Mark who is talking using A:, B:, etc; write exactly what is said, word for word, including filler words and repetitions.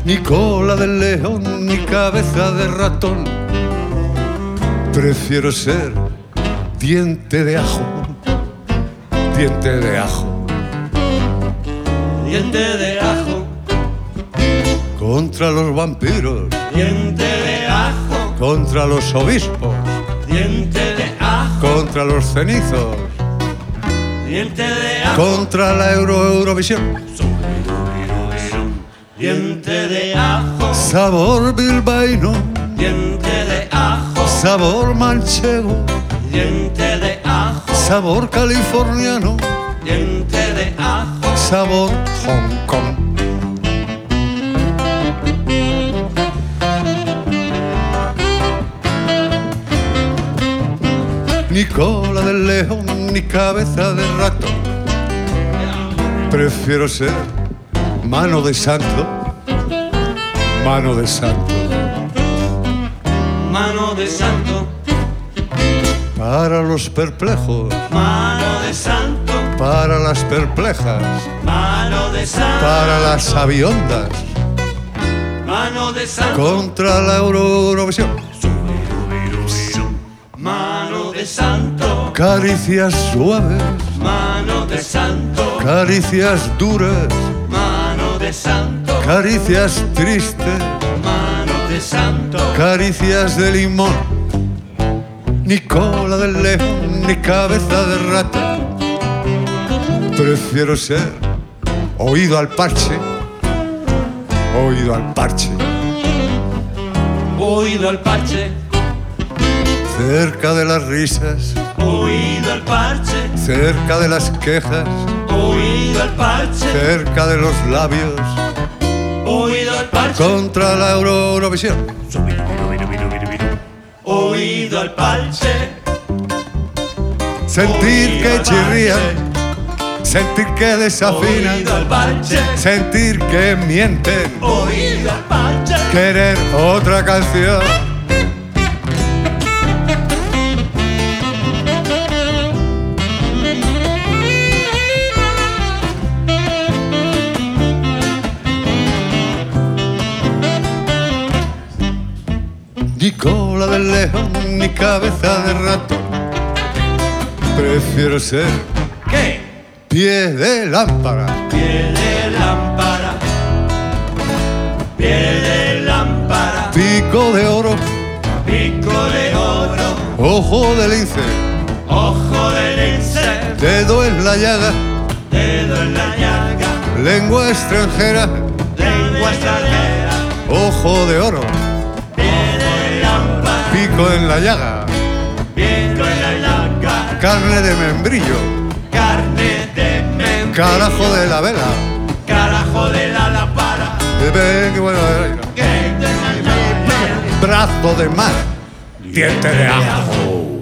A: ni cola de león, ni cabeza de ratón. Prefiero ser diente de ajo, diente de ajo,
B: diente de ajo.
A: Contra los vampiros,
B: diente de ajo.
A: Contra los obispos,
B: diente de ajo.
A: Contra los cenizos,
B: diente de ajo.
A: Contra la Euro Eurovisión,
B: diente de ajo.
A: Sabor bilbaíno,
B: diente de ajo.
A: Sabor manchego,
B: diente de ajo.
A: Sabor californiano,
B: diente de ajo.
A: Sabor Hong Kong. Ni cola de león, ni cabeza de ratón. Prefiero ser mano de santo, mano de santo,
B: mano de santo.
A: Para los perplejos,
B: mano de santo.
A: Para las perplejas,
B: mano de santo.
A: Para las sabiondas,
B: mano de santo.
A: Contra la Eurovisión,
B: mano de santo.
A: Caricias suaves,
B: mano de santo.
A: Caricias duras,
B: mano de santo.
A: Caricias tristes,
B: mano de santo.
A: Caricias de limón, ni cola de león, ni cabeza de ratón. Prefiero ser oído al parche, oído al parche,
B: oído al parche.
A: Cerca de las risas,
B: oído al parche.
A: Cerca de las quejas,
B: oído al parche.
A: Cerca de los labios,
B: oído al parche.
A: Contra la Eurovisión,
B: oído al parche.
A: Sentir que chirrían, sentir que desafinan,
B: oído al parche.
A: Sentir que mienten,
B: oído al parche.
A: Querer otra canción. Ni cola de león, ni cabeza de ratón. Prefiero ser
B: ¿qué?
A: Pie de lámpara,
B: Pie de lámpara, pie de lámpara.
A: Pico de oro,
B: pico de oro.
A: Ojo de lince,
B: ojo de lince.
A: Dedo en la llaga,
B: dedo en la llaga.
A: Lengua extranjera,
B: lengua extranjera.
A: Ojo de oro, pico en la llaga,
B: pico en la llaga.
A: Carne de membrillo,
B: carne de membrillo.
A: Carajo de la vela,
B: carajo de la lámpara.
A: Ven, bueno, brazo de mar, diente de ajo.